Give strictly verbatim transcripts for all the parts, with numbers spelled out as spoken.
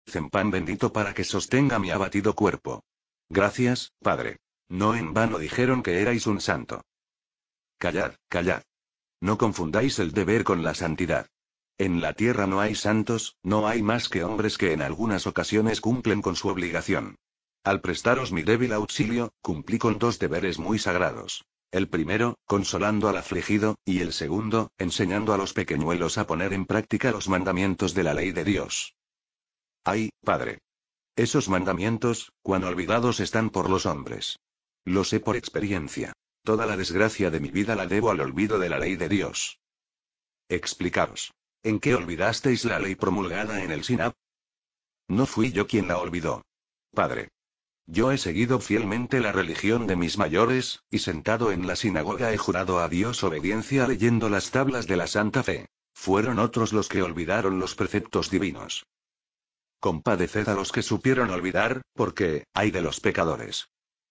Dulce pan bendito para que sostenga mi abatido cuerpo. Gracias, Padre. No en vano dijeron que erais un santo. Callad, callad. No confundáis el deber con la santidad. En la tierra no hay santos, no hay más que hombres que en algunas ocasiones cumplen con su obligación. Al prestaros mi débil auxilio, cumplí con dos deberes muy sagrados. El primero, consolando al afligido, y el segundo, enseñando a los pequeñuelos a poner en práctica los mandamientos de la ley de Dios. Ay, Padre. Esos mandamientos, cuán olvidados están por los hombres. Lo sé por experiencia. Toda la desgracia de mi vida la debo al olvido de la ley de Dios. Explicaros. ¿En qué olvidasteis la ley promulgada en el Sinab? No fui yo quien la olvidó. Padre. Yo he seguido fielmente la religión de mis mayores, y sentado en la sinagoga he jurado a Dios obediencia leyendo las tablas de la Santa Fe. Fueron otros los que olvidaron los preceptos divinos. Compadeced a los que supieron olvidar, porque, ay de los pecadores.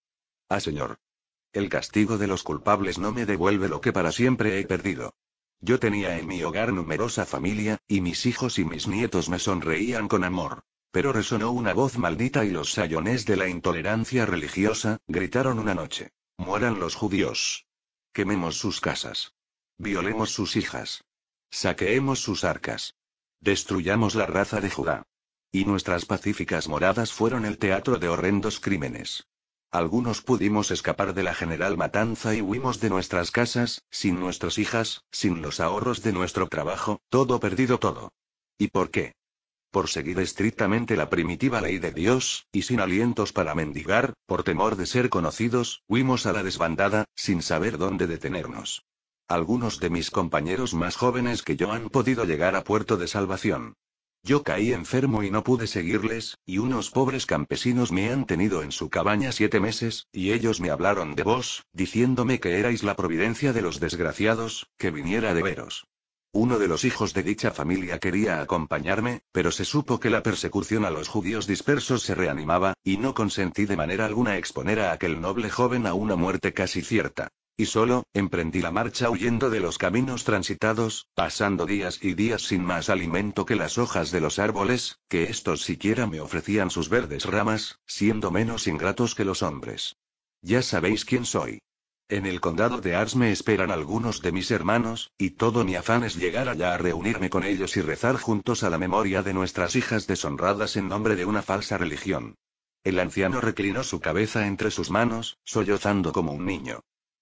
Ah, Señor. El castigo de los culpables no me devuelve lo que para siempre he perdido. Yo tenía en mi hogar numerosa familia, y mis hijos y mis nietos me sonreían con amor. Pero resonó una voz maldita y los sayonés de la intolerancia religiosa, gritaron una noche. Mueran los judíos. Quememos sus casas. Violemos sus hijas. Saqueemos sus arcas. Destruyamos la raza de Judá. Y nuestras pacíficas moradas fueron el teatro de horrendos crímenes. Algunos pudimos escapar de la general matanza y huimos de nuestras casas, sin nuestras hijas, sin los ahorros de nuestro trabajo, todo perdido todo. ¿Y por qué? Por seguir estrictamente la primitiva ley de Dios, y sin alientos para mendigar, por temor de ser conocidos, huimos a la desbandada, sin saber dónde detenernos. Algunos de mis compañeros más jóvenes que yo han podido llegar a puerto de salvación. Yo caí enfermo y no pude seguirles, y unos pobres campesinos me han tenido en su cabaña siete meses, y ellos me hablaron de vos, diciéndome que erais la providencia de los desgraciados, que viniera de veros. Uno de los hijos de dicha familia quería acompañarme, pero se supo que la persecución a los judíos dispersos se reanimaba, y no consentí de manera alguna exponer a aquel noble joven a una muerte casi cierta. Y solo, emprendí la marcha huyendo de los caminos transitados, pasando días y días sin más alimento que las hojas de los árboles, que éstos siquiera me ofrecían sus verdes ramas, siendo menos ingratos que los hombres. Ya sabéis quién soy. En el condado de Ars me esperan algunos de mis hermanos, y todo mi afán es llegar allá a reunirme con ellos y rezar juntos a la memoria de nuestras hijas deshonradas en nombre de una falsa religión. El anciano reclinó su cabeza entre sus manos, sollozando como un niño.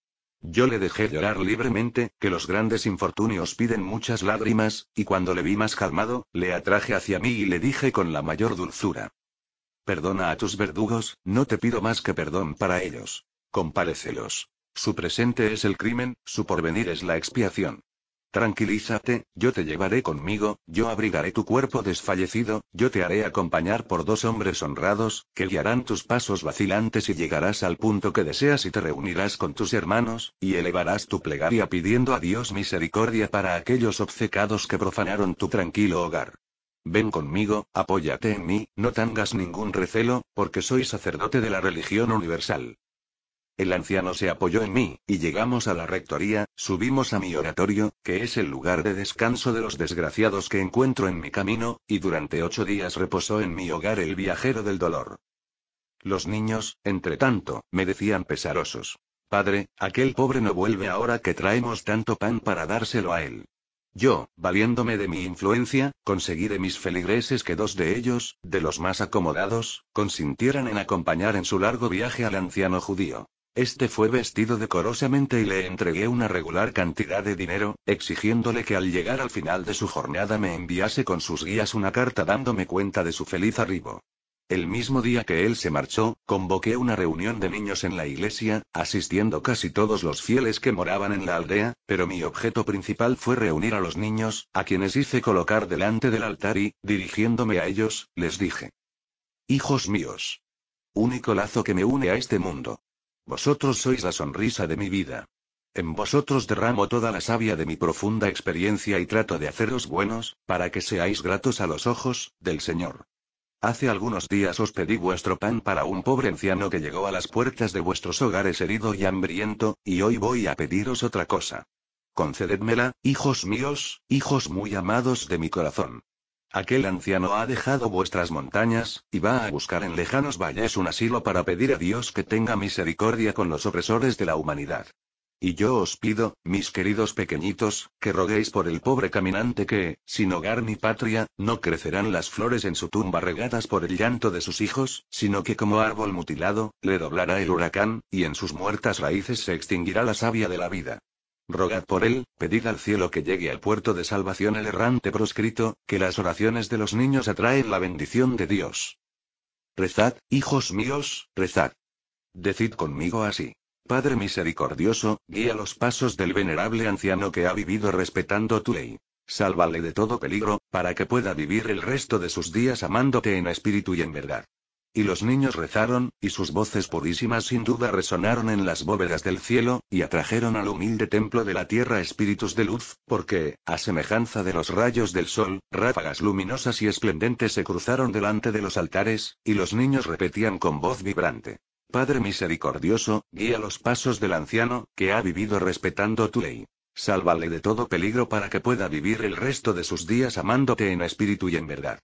Yo le dejé llorar libremente, que los grandes infortunios piden muchas lágrimas, y cuando le vi más calmado, le atraje hacia mí y le dije con la mayor dulzura. Perdona a tus verdugos, no te pido más que perdón para ellos. Compadécelos. Su presente es el crimen, su porvenir es la expiación. Tranquilízate, yo te llevaré conmigo, yo abrigaré tu cuerpo desfallecido, yo te haré acompañar por dos hombres honrados, que guiarán tus pasos vacilantes y llegarás al punto que deseas y te reunirás con tus hermanos, y elevarás tu plegaria pidiendo a Dios misericordia para aquellos obcecados que profanaron tu tranquilo hogar. Ven conmigo, apóyate en mí, no tengas ningún recelo, porque soy sacerdote de la religión universal. El anciano se apoyó en mí, y llegamos a la rectoría, subimos a mi oratorio, que es el lugar de descanso de los desgraciados que encuentro en mi camino, y durante ocho días reposó en mi hogar el viajero del dolor. Los niños, entre tanto, me decían pesarosos. Padre, aquel pobre no vuelve ahora que traemos tanto pan para dárselo a él. Yo, valiéndome de mi influencia, conseguí de mis feligreses que dos de ellos, de los más acomodados, consintieran en acompañar en su largo viaje al anciano judío. Este fue vestido decorosamente y le entregué una regular cantidad de dinero, exigiéndole que al llegar al final de su jornada me enviase con sus guías una carta dándome cuenta de su feliz arribo. El mismo día que él se marchó, convoqué una reunión de niños en la iglesia, asistiendo casi todos los fieles que moraban en la aldea, pero mi objeto principal fue reunir a los niños, a quienes hice colocar delante del altar y, dirigiéndome a ellos, les dije: Hijos míos. Único lazo que me une a este mundo. Vosotros sois la sonrisa de mi vida. En vosotros derramo toda la savia de mi profunda experiencia y trato de haceros buenos, para que seáis gratos a los ojos del Señor. Hace algunos días os pedí vuestro pan para un pobre anciano que llegó a las puertas de vuestros hogares herido y hambriento, y hoy voy a pediros otra cosa. Concedédmela, hijos míos, hijos muy amados de mi corazón. Aquel anciano ha dejado vuestras montañas, y va a buscar en lejanos valles un asilo para pedir a Dios que tenga misericordia con los opresores de la humanidad. Y yo os pido, mis queridos pequeñitos, que roguéis por el pobre caminante que, sin hogar ni patria, no crecerán las flores en su tumba regadas por el llanto de sus hijos, sino que como árbol mutilado, le doblará el huracán, y en sus muertas raíces se extinguirá la savia de la vida. Rogad por él, pedid al cielo que llegue al puerto de salvación el errante proscrito, que las oraciones de los niños atraen la bendición de Dios. Rezad, hijos míos, rezad. Decid conmigo así. Padre misericordioso, guía los pasos del venerable anciano que ha vivido respetando tu ley. Sálvale de todo peligro, para que pueda vivir el resto de sus días amándote en espíritu y en verdad. Y los niños rezaron, y sus voces purísimas sin duda resonaron en las bóvedas del cielo, y atrajeron al humilde templo de la tierra espíritus de luz, porque, a semejanza de los rayos del sol, ráfagas luminosas y esplendentes se cruzaron delante de los altares, y los niños repetían con voz vibrante. Padre misericordioso, guía los pasos del anciano, que ha vivido respetando tu ley. Sálvale de todo peligro para que pueda vivir el resto de sus días amándote en espíritu y en verdad.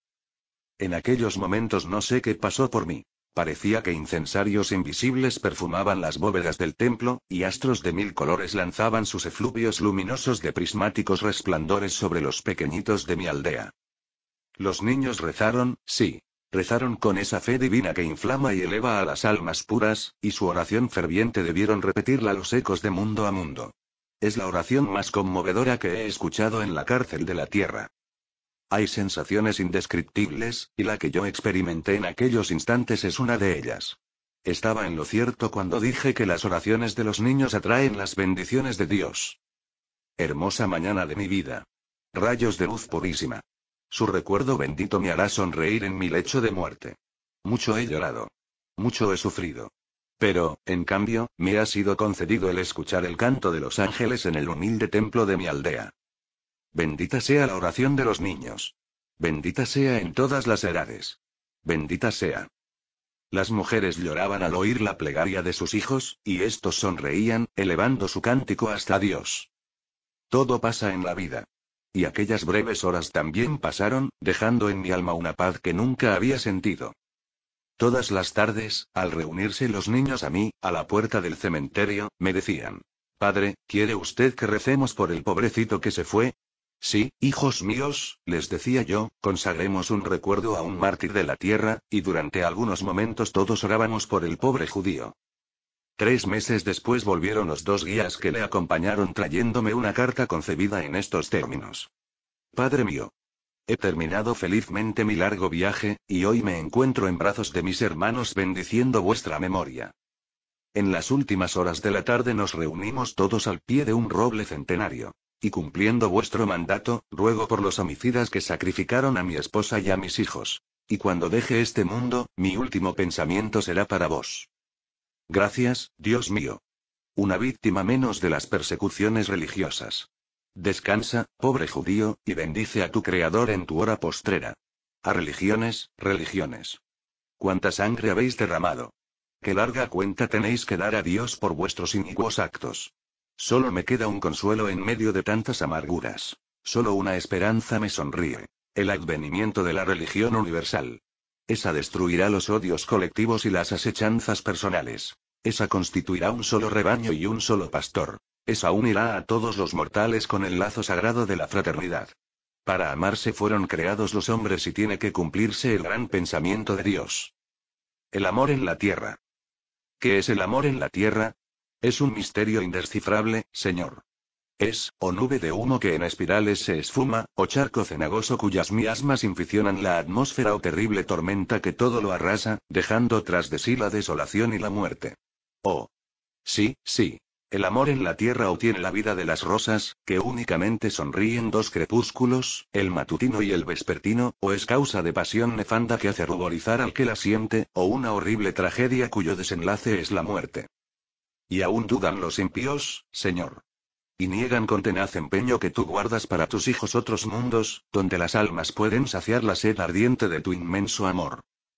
En aquellos momentos no sé qué pasó por mí. Parecía que incensarios invisibles perfumaban las bóvedas del templo, y astros de mil colores lanzaban sus efluvios luminosos de prismáticos resplandores sobre los pequeñitos de mi aldea. Los niños rezaron, sí. Rezaron con esa fe divina que inflama y eleva a las almas puras, y su oración ferviente debieron repetirla los ecos de mundo a mundo. Es la oración más conmovedora que he escuchado en la cárcel de la tierra. Hay sensaciones indescriptibles, y la que yo experimenté en aquellos instantes es una de ellas. Estaba en lo cierto cuando dije que las oraciones de los niños atraen las bendiciones de Dios. Hermosa mañana de mi vida. Rayos de luz purísima. Su recuerdo bendito me hará sonreír en mi lecho de muerte. Mucho he llorado. Mucho he sufrido. Pero, en cambio, me ha sido concedido el escuchar el canto de los ángeles en el humilde templo de mi aldea. Bendita sea la oración de los niños. Bendita sea en todas las edades. Bendita sea. Las mujeres lloraban al oír la plegaria de sus hijos, y estos sonreían, elevando su cántico hasta Dios. Todo pasa en la vida. Y aquellas breves horas también pasaron, dejando en mi alma una paz que nunca había sentido. Todas las tardes, al reunirse los niños a mí, a la puerta del cementerio, me decían: Padre, ¿quiere usted que recemos por el pobrecito que se fue? Sí, hijos míos, les decía yo, consagremos un recuerdo a un mártir de la tierra, y durante algunos momentos todos orábamos por el pobre judío. Tres meses después volvieron los dos guías que le acompañaron trayéndome una carta concebida en estos términos. Padre mío. He terminado felizmente mi largo viaje, y hoy me encuentro en brazos de mis hermanos bendiciendo vuestra memoria. En las últimas horas de la tarde nos reunimos todos al pie de un roble centenario. Y cumpliendo vuestro mandato, ruego por los homicidas que sacrificaron a mi esposa y a mis hijos. Y cuando deje este mundo, mi último pensamiento será para vos. Gracias, Dios mío. Una víctima menos de las persecuciones religiosas. Descansa, pobre judío, y bendice a tu Creador en tu hora postrera. A religiones, religiones. ¿Cuánta sangre habéis derramado? ¿Qué larga cuenta tenéis que dar a Dios por vuestros inicuos actos? Solo me queda un consuelo en medio de tantas amarguras. Solo una esperanza me sonríe. El advenimiento de la religión universal. Esa destruirá los odios colectivos y las asechanzas personales. Esa constituirá un solo rebaño y un solo pastor. Esa unirá a todos los mortales con el lazo sagrado de la fraternidad. Para amarse fueron creados los hombres y tiene que cumplirse el gran pensamiento de Dios. El amor en la tierra. ¿Qué es el amor en la tierra? Es un misterio indescifrable, Señor. Es, o nube de humo que en espirales se esfuma, o charco cenagoso cuyas miasmas inficionan la atmósfera o terrible tormenta que todo lo arrasa, dejando tras de sí la desolación y la muerte. Oh. Sí, sí. El amor en la tierra o tiene la vida de las rosas, que únicamente sonríen dos crepúsculos, el matutino y el vespertino, o es causa de pasión nefanda que hace ruborizar al que la siente, o una horrible tragedia cuyo desenlace es la muerte. Y aún dudan los impíos, Señor. Y niegan con tenaz empeño que tú guardas para tus hijos otros mundos, donde las almas pueden saciar la sed ardiente de tu inmenso amor.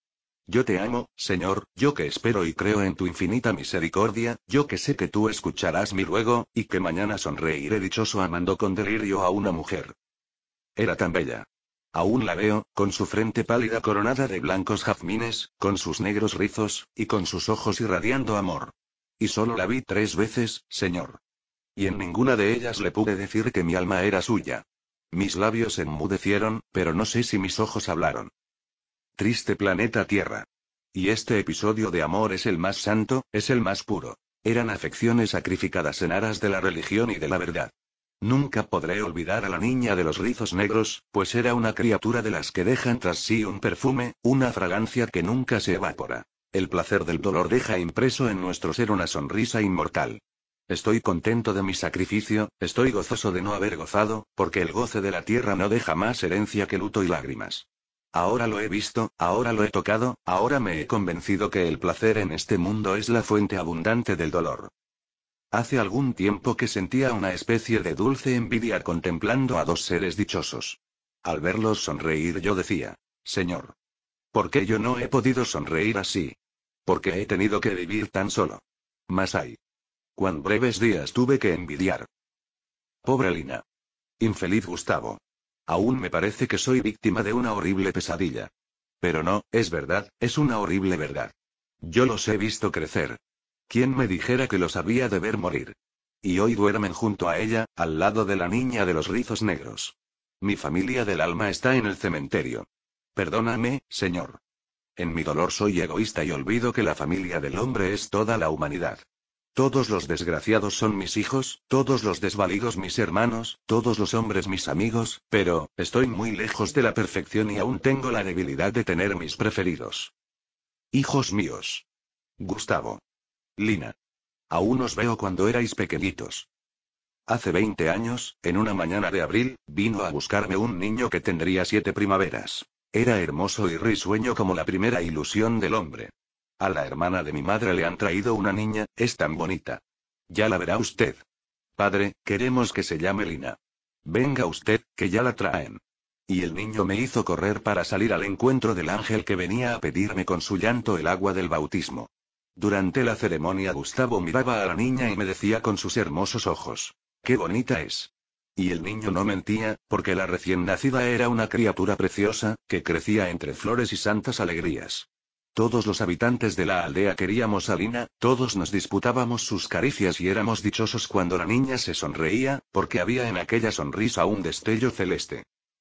Yo te amo, Señor, yo que espero y creo en tu infinita misericordia, yo que sé que tú escucharás mi ruego, y que mañana sonreiré dichoso amando con delirio a una mujer. Era tan bella. Aún la veo, con su frente pálida coronada de blancos jazmines, con sus negros rizos, y con sus ojos irradiando amor. Y solo la vi tres veces, señor. Y en ninguna de ellas le pude decir que mi alma era suya. Mis labios enmudecieron, pero no sé si mis ojos hablaron. Triste planeta Tierra. Y este episodio de amor es el más santo, es el más puro. Eran afecciones sacrificadas en aras de la religión y de la verdad. Nunca podré olvidar a la niña de los rizos negros, pues era una criatura de las que dejan tras sí un perfume, una fragancia que nunca se evapora. El placer del dolor deja impreso en nuestro ser una sonrisa inmortal. Estoy contento de mi sacrificio, estoy gozoso de no haber gozado, porque el goce de la tierra no deja más herencia que luto y lágrimas. Ahora lo he visto, ahora lo he tocado, ahora me he convencido que el placer en este mundo es la fuente abundante del dolor. Hace algún tiempo que sentía una especie de dulce envidia contemplando a dos seres dichosos. Al verlos sonreír yo decía, Señor, ¿por qué yo no he podido sonreír así? ¿Por qué he tenido que vivir tan solo? Mas ay, cuán breves días tuve que envidiar. Pobre Lina. Infeliz Gustavo. Aún me parece que soy víctima de una horrible pesadilla. Pero no, es verdad, es una horrible verdad. Yo los he visto crecer. ¿Quién me dijera que los había de ver morir? Y hoy duermen junto a ella, al lado de la niña de los rizos negros. Mi familia del alma está en el cementerio. Perdóname, señor. En mi dolor soy egoísta y olvido que la familia del hombre es toda la humanidad. Todos los desgraciados son mis hijos, todos los desvalidos mis hermanos, todos los hombres mis amigos, pero, estoy muy lejos de la perfección y aún tengo la debilidad de tener mis preferidos. Hijos míos. Gustavo. Lina. Aún os veo cuando erais pequeñitos. Hace veinte años, en una mañana de abril, vino a buscarme un niño que tendría siete primaveras. Era hermoso y risueño como la primera ilusión del hombre. A la hermana de mi madre le han traído una niña, es tan bonita. Ya la verá usted. Padre, queremos que se llame Lina. Venga usted, que ya la traen. Y el niño me hizo correr para salir al encuentro del ángel que venía a pedirme con su llanto el agua del bautismo. Durante la ceremonia Gustavo miraba a la niña y me decía con sus hermosos ojos, ¡qué bonita es! Y el niño no mentía, porque la recién nacida era una criatura preciosa, que crecía entre flores y santas alegrías. Todos los habitantes de la aldea queríamos a Lina, todos nos disputábamos sus caricias y éramos dichosos cuando la niña se sonreía, porque había en aquella sonrisa un destello celeste.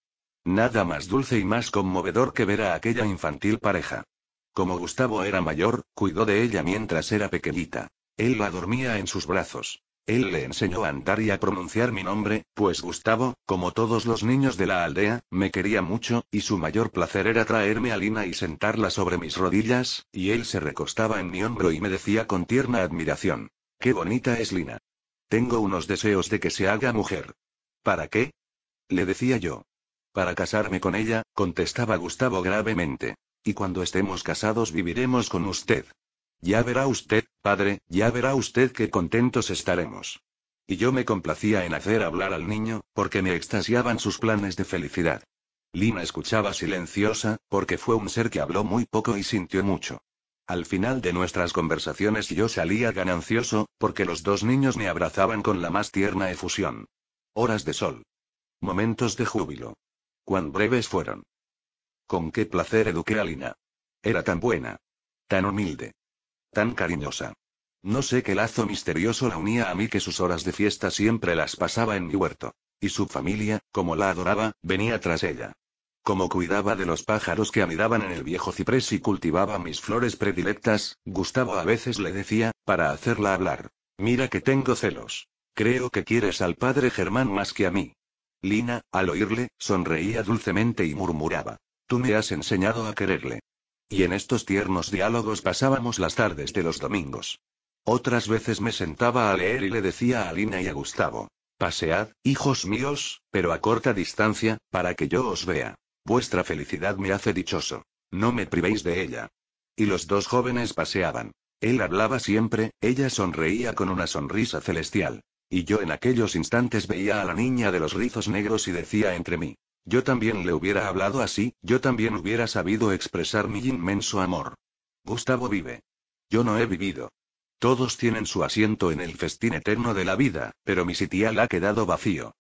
Nada más dulce y más conmovedor que ver a aquella infantil pareja. Como Gustavo era mayor, cuidó de ella mientras era pequeñita. Él la dormía en sus brazos. Él le enseñó a andar y a pronunciar mi nombre, pues Gustavo, como todos los niños de la aldea, me quería mucho, y su mayor placer era traerme a Lina y sentarla sobre mis rodillas, y él se recostaba en mi hombro y me decía con tierna admiración, ¡qué bonita es Lina! Tengo unos deseos de que se haga mujer. ¿Para qué? Le decía yo. Para casarme con ella, contestaba Gustavo gravemente. Y cuando estemos casados viviremos con usted. Ya verá usted, padre, ya verá usted qué contentos estaremos. Y yo me complacía en hacer hablar al niño, porque me extasiaban sus planes de felicidad. Lina escuchaba silenciosa, porque fue un ser que habló muy poco y sintió mucho. Al final de nuestras conversaciones yo salía ganancioso, porque los dos niños me abrazaban con la más tierna efusión. Horas de sol. Momentos de júbilo. Cuán breves fueron. Con qué placer eduqué a Lina. Era tan buena. Tan humilde. Tan cariñosa. No sé qué lazo misterioso la unía a mí que sus horas de fiesta siempre las pasaba en mi huerto. Y su familia, como la adoraba, venía tras ella. Como cuidaba de los pájaros que anidaban en el viejo ciprés y cultivaba mis flores predilectas, Gustavo a veces le decía, para hacerla hablar, mira que tengo celos. Creo que quieres al padre Germán más que a mí. Lina, al oírle, sonreía dulcemente y murmuraba, tú me has enseñado a quererle. Y en estos tiernos diálogos pasábamos las tardes de los domingos. Otras veces me sentaba a leer y le decía a Lina y a Gustavo, pasead, hijos míos, pero a corta distancia, para que yo os vea. Vuestra felicidad me hace dichoso. No me privéis de ella. Y los dos jóvenes paseaban. Él hablaba siempre, ella sonreía con una sonrisa celestial. Y yo en aquellos instantes veía a la niña de los rizos negros y decía entre mí, yo también le hubiera hablado así, yo también hubiera sabido expresar mi inmenso amor. Gustavo vive. Yo no he vivido. Todos tienen su asiento en el festín eterno de la vida, pero mi sitial ha quedado vacío.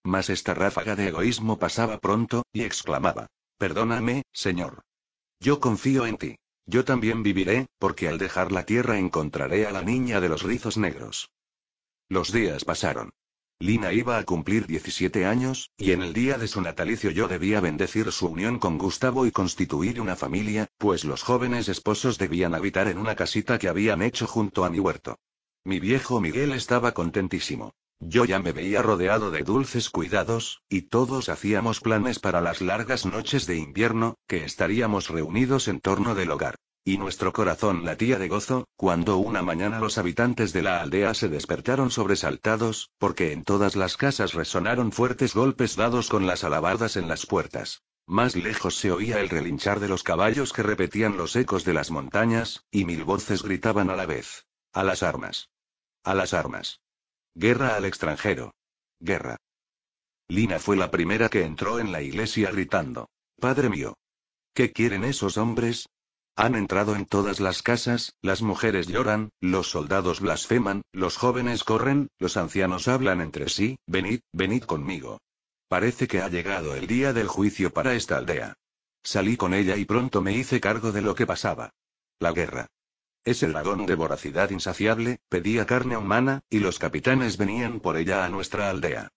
mas esta ráfaga de egoísmo pasaba pronto, y exclamaba: «Perdóname, Señor. Yo confío en ti. Yo también viviré, porque al dejar la tierra encontraré a la niña de los rizos negros». Los días pasaron. Lina iba a cumplir diecisiete años, y en el día de su natalicio yo debía bendecir su unión con Gustavo y constituir una familia, pues los jóvenes esposos debían habitar en una casita que habían hecho junto a mi huerto. Mi viejo Miguel estaba contentísimo. Yo ya me veía rodeado de dulces cuidados, y todos hacíamos planes para las largas noches de invierno, que estaríamos reunidos en torno del hogar. Y nuestro corazón latía de gozo, cuando una mañana los habitantes de la aldea se despertaron sobresaltados, porque en todas las casas resonaron fuertes golpes dados con las alabardas en las puertas. Más lejos se oía el relinchar de los caballos que repetían los ecos de las montañas, y mil voces gritaban a la vez: «¡A las armas! ¡A las armas! ¡Guerra al extranjero! ¡Guerra!». Lina fue la primera que entró en la iglesia gritando: «Padre mío, ¿qué quieren esos hombres? Han entrado en todas las casas, las mujeres lloran, los soldados blasfeman, los jóvenes corren, los ancianos hablan entre sí, venid, venid conmigo. Parece que ha llegado el día del juicio para esta aldea». Salí con ella y pronto me hice cargo de lo que pasaba. La guerra. Ese dragón de voracidad insaciable, pedía carne humana, y los capitanes venían por ella a nuestra aldea.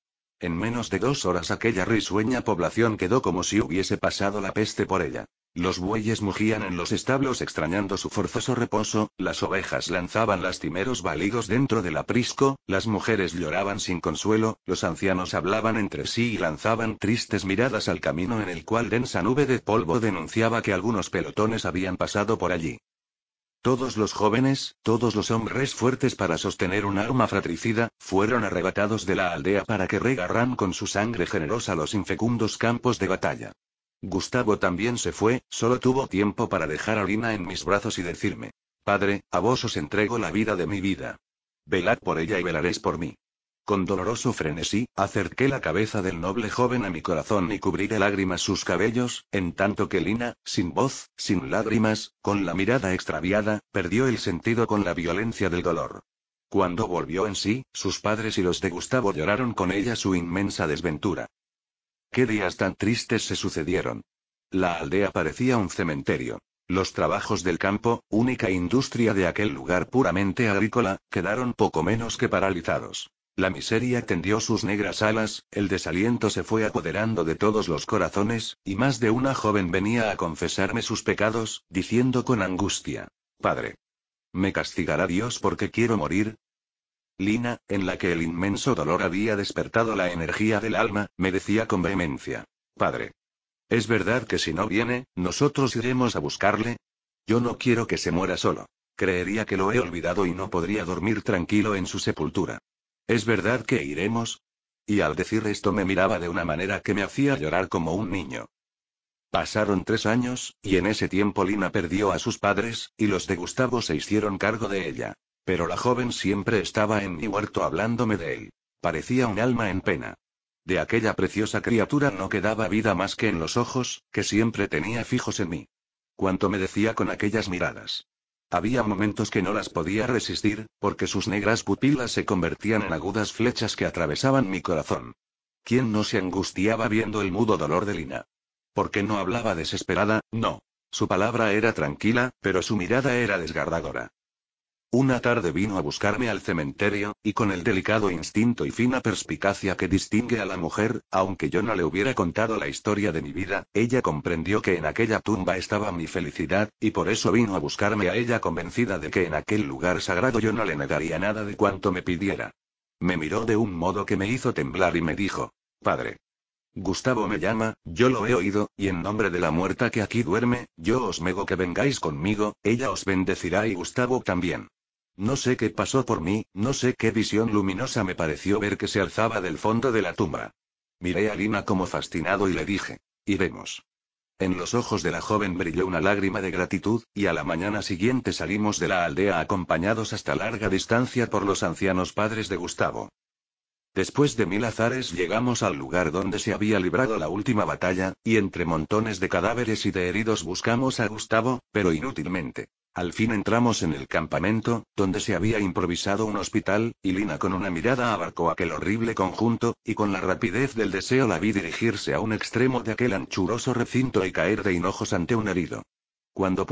En menos de dos horas aquella risueña población quedó como si hubiese pasado la peste por ella. Los bueyes mugían en los establos extrañando su forzoso reposo, las ovejas lanzaban lastimeros balidos dentro del aprisco, las mujeres lloraban sin consuelo, los ancianos hablaban entre sí y lanzaban tristes miradas al camino en el cual densa nube de polvo denunciaba que algunos pelotones habían pasado por allí. Todos los jóvenes, todos los hombres fuertes para sostener un arma fratricida, fueron arrebatados de la aldea para que regarran con su sangre generosa los infecundos campos de batalla. Gustavo también se fue, solo tuvo tiempo para dejar a Lina en mis brazos y decirme: «Padre, a vos os entrego la vida de mi vida. Velad por ella y velaréis por mí». Con doloroso frenesí, acerqué la cabeza del noble joven a mi corazón y cubrí de lágrimas sus cabellos, en tanto que Lina, sin voz, sin lágrimas, con la mirada extraviada, perdió el sentido con la violencia del dolor. Cuando volvió en sí, sus padres y los de Gustavo lloraron con ella su inmensa desventura. Qué días tan tristes se sucedieron. La aldea parecía un cementerio. Los trabajos del campo, única industria de aquel lugar puramente agrícola, quedaron poco menos que paralizados. La miseria tendió sus negras alas, el desaliento se fue apoderando de todos los corazones, y más de una joven venía a confesarme sus pecados, diciendo con angustia: «Padre, ¿me castigará Dios porque quiero morir?». Lina, en la que el inmenso dolor había despertado la energía del alma, me decía con vehemencia: «Padre, ¿es verdad que si no viene, nosotros iremos a buscarle? Yo no quiero que se muera solo. Creería que lo he olvidado y no podría dormir tranquilo en su sepultura. ¿Es verdad que iremos?». Y al decir esto me miraba de una manera que me hacía llorar como un niño. Pasaron tres años, y en ese tiempo Lina perdió a sus padres, y los de Gustavo se hicieron cargo de ella. Pero la joven siempre estaba en mi huerto hablándome de él. Parecía un alma en pena. De aquella preciosa criatura no quedaba vida más que en los ojos, que siempre tenía fijos en mí. Cuánto me decía con aquellas miradas. Había momentos que no las podía resistir, porque sus negras pupilas se convertían en agudas flechas que atravesaban mi corazón. ¿Quién no se angustiaba viendo el mudo dolor de Lina? ¿Por qué no hablaba desesperada? No. Su palabra era tranquila, pero su mirada era desgarradora. Una tarde vino a buscarme al cementerio, y con el delicado instinto y fina perspicacia que distingue a la mujer, aunque yo no le hubiera contado la historia de mi vida, ella comprendió que en aquella tumba estaba mi felicidad, y por eso vino a buscarme a ella convencida de que en aquel lugar sagrado yo no le negaría nada de cuanto me pidiera. Me miró de un modo que me hizo temblar y me dijo: «Padre, Gustavo me llama, yo lo he oído, y en nombre de la muerta que aquí duerme, yo os mego que vengáis conmigo, ella os bendecirá y Gustavo también». No sé qué pasó por mí, no sé qué visión luminosa me pareció ver que se alzaba del fondo de la tumba. Miré a Lina como fascinado y le dije: «Iremos». En los ojos de la joven brilló una lágrima de gratitud, y a la mañana siguiente salimos de la aldea acompañados hasta larga distancia por los ancianos padres de Gustavo. Después de mil azares llegamos al lugar donde se había librado la última batalla, y entre montones de cadáveres y de heridos buscamos a Gustavo, pero inútilmente. Al fin entramos en el campamento, donde se había improvisado un hospital, y Lina con una mirada abarcó aquel horrible conjunto, y con la rapidez del deseo la vi dirigirse a un extremo de aquel anchuroso recinto y caer de hinojos ante un herido. Cuando